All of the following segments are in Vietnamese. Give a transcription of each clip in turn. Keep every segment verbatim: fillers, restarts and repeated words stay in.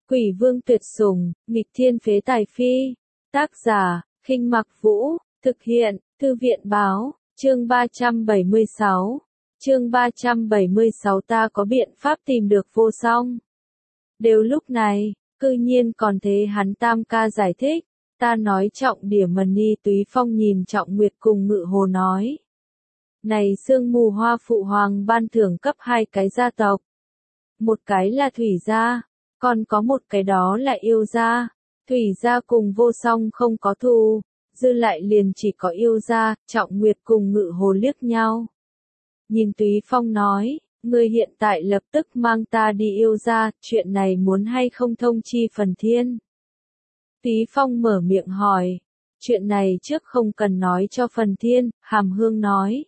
Quỷ vương tuyệt sủng, nghịch thiên phế tài phi. Tác giả, Khinh Mặc Vũ, thực hiện, Thư viện báo, chương ba trăm bảy mươi sáu. Chương ba trăm bảy mươi sáu ta có biện pháp tìm được vô song. Đều lúc này, cư nhiên còn thế hắn tam ca giải thích, ta nói trọng điểm mần ni Túy Phong nhìn Trọng Nguyệt cùng Ngự Hồ nói. Này sương mù hoa phụ hoàng ban thưởng cấp hai cái gia tộc. Một cái là Thủy gia, còn có một cái đó là Yêu gia. Thủy gia cùng vô song không có thù, dư lại liền chỉ có Yêu gia. Trọng Nguyệt cùng Ngự Hồ liếc nhau. Nhìn Túy Phong nói, ngươi hiện tại lập tức mang ta đi Yêu gia, chuyện này muốn hay không thông chi Phần Thiên. Túy Phong mở miệng hỏi, chuyện này trước không cần nói cho Phần Thiên, Hàm Hương nói.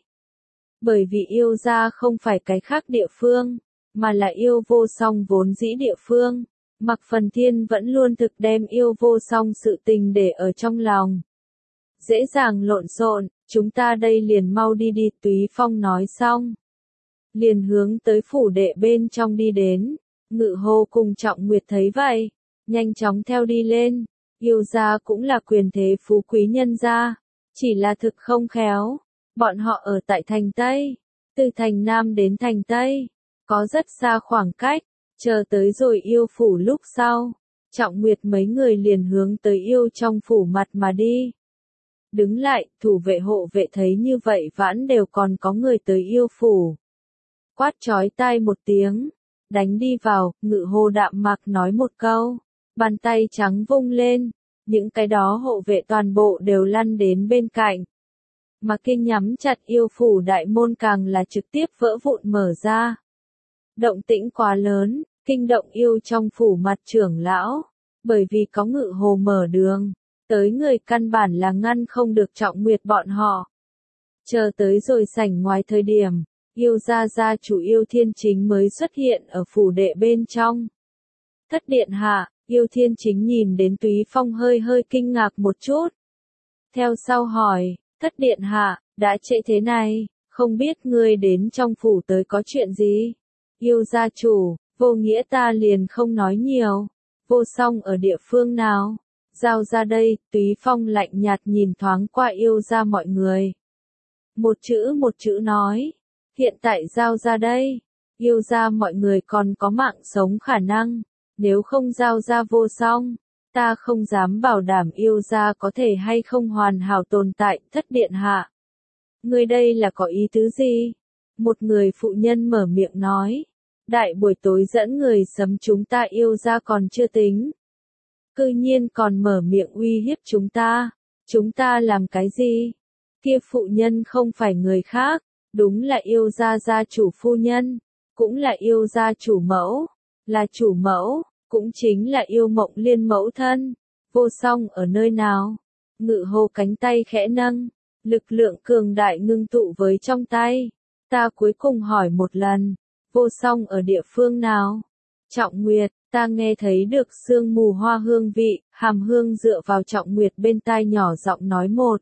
Bởi vì Yêu gia không phải cái khác địa phương, mà là Yêu vô song vốn dĩ địa phương. Mặc Phần Thiên vẫn luôn thực đem Yêu vô song sự tình để ở trong lòng. Dễ dàng lộn xộn, chúng ta đây liền mau đi đi. Túy Phong nói xong, liền hướng tới phủ đệ bên trong đi đến. Ngự Hồ cùng Trọng Nguyệt thấy vậy, nhanh chóng theo đi lên. Yêu gia cũng là quyền thế phú quý nhân gia, chỉ là thực không khéo. Bọn họ ở tại thành Tây, từ thành Nam đến thành Tây, có rất xa khoảng cách, chờ tới rồi Yêu phủ lúc sau. Trọng Nguyệt mấy người liền hướng tới Yêu trong phủ mặt mà đi. Đứng lại, thủ vệ hộ vệ thấy như vậy vãn đều còn có người tới Yêu phủ. Quát chói tai một tiếng, đánh đi vào. Ngự Hồ đạm mạc nói một câu, bàn tay trắng vung lên, những cái đó hộ vệ toàn bộ đều lăn đến bên cạnh. Mà Kinh nhắm chặt Yêu phủ đại môn càng là trực tiếp vỡ vụn mở ra. Động tĩnh quá lớn, kinh động Yêu trong phủ mặt trưởng lão, bởi vì có Ngự Hồ mở đường, tới người căn bản là ngăn không được Trọng Nguyệt bọn họ. Chờ tới rồi sảnh ngoài thời điểm, Yêu gia gia chủ Yêu Thiên Chính mới xuất hiện ở phủ đệ bên trong. Thất điện hạ, Yêu Thiên Chính nhìn đến Túy Phong hơi hơi kinh ngạc một chút. Theo sau hỏi, thất điện hạ, đã trễ thế này, không biết ngươi đến trong phủ tới có chuyện gì? Yêu gia chủ, vô nghĩa ta liền không nói nhiều. Vô song ở địa phương nào? Giao ra đây. Túy Phong lạnh nhạt nhìn thoáng qua Yêu gia mọi người. Một chữ một chữ nói, hiện tại giao ra đây. Yêu gia mọi người còn có mạng sống khả năng, nếu không giao ra vô song, ta không dám bảo đảm Yêu gia có thể hay không hoàn hảo tồn tại. Thất điện hạ, ngươi đây là có ý tứ gì? Một người phụ nhân mở miệng nói, đại buổi tối dẫn người sấm chúng ta Yêu gia còn chưa tính, cư nhiên còn mở miệng uy hiếp chúng ta. Chúng ta làm cái gì? Kia phụ nhân không phải người khác, đúng là Yêu gia gia chủ phu nhân, cũng là Yêu gia chủ mẫu, là chủ mẫu, cũng chính là Yêu Mộng Liên mẫu thân. Vô song ở nơi nào? Ngự Hồ cánh tay khẽ nâng, lực lượng cường đại ngưng tụ với trong tay. Ta cuối cùng hỏi một lần, vô song ở địa phương nào? Trọng Nguyệt, ta nghe thấy được sương mù hoa hương vị. Hàm Hương dựa vào Trọng Nguyệt bên tai nhỏ giọng nói một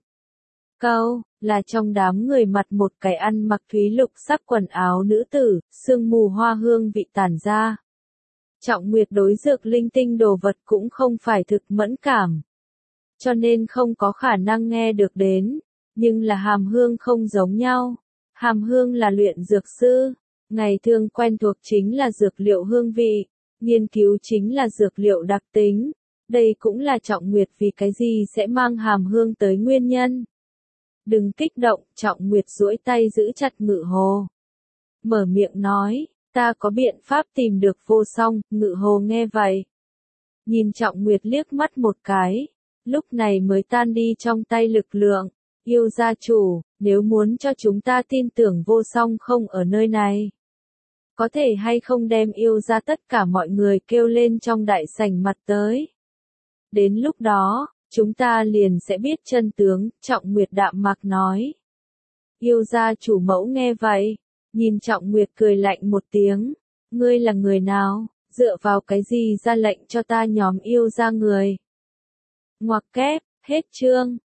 câu, là trong đám người mặt một cái ăn mặc thúy lục sắc quần áo nữ tử, sương mù hoa hương vị tản ra. Trọng Nguyệt đối dược linh tinh đồ vật cũng không phải thực mẫn cảm, cho nên không có khả năng nghe được đến, nhưng là Hàm Hương không giống nhau. Hàm Hương là luyện dược sư, ngày thường quen thuộc chính là dược liệu hương vị, nghiên cứu chính là dược liệu đặc tính. Đây cũng là Trọng Nguyệt vì cái gì sẽ mang Hàm Hương tới nguyên nhân. Đừng kích động. Trọng Nguyệt duỗi tay giữ chặt Ngự Hồ, mở miệng nói, ta có biện pháp tìm được vô song. Ngự Hồ nghe vậy, nhìn Trọng Nguyệt liếc mắt một cái, lúc này mới tan đi trong tay lực lượng. Yêu gia chủ, nếu muốn cho chúng ta tin tưởng vô song không ở nơi này, có thể hay không đem Yêu gia tất cả mọi người kêu lên trong đại sảnh mặt tới. Đến lúc đó, chúng ta liền sẽ biết chân tướng. Trọng Nguyệt đạm mạc nói. Yêu gia chủ mẫu nghe vậy, nhìn Trọng Nguyệt cười lạnh một tiếng, ngươi là người nào, dựa vào cái gì ra lệnh cho ta nhóm Yêu gia người? Ngoặc kép, hết chương.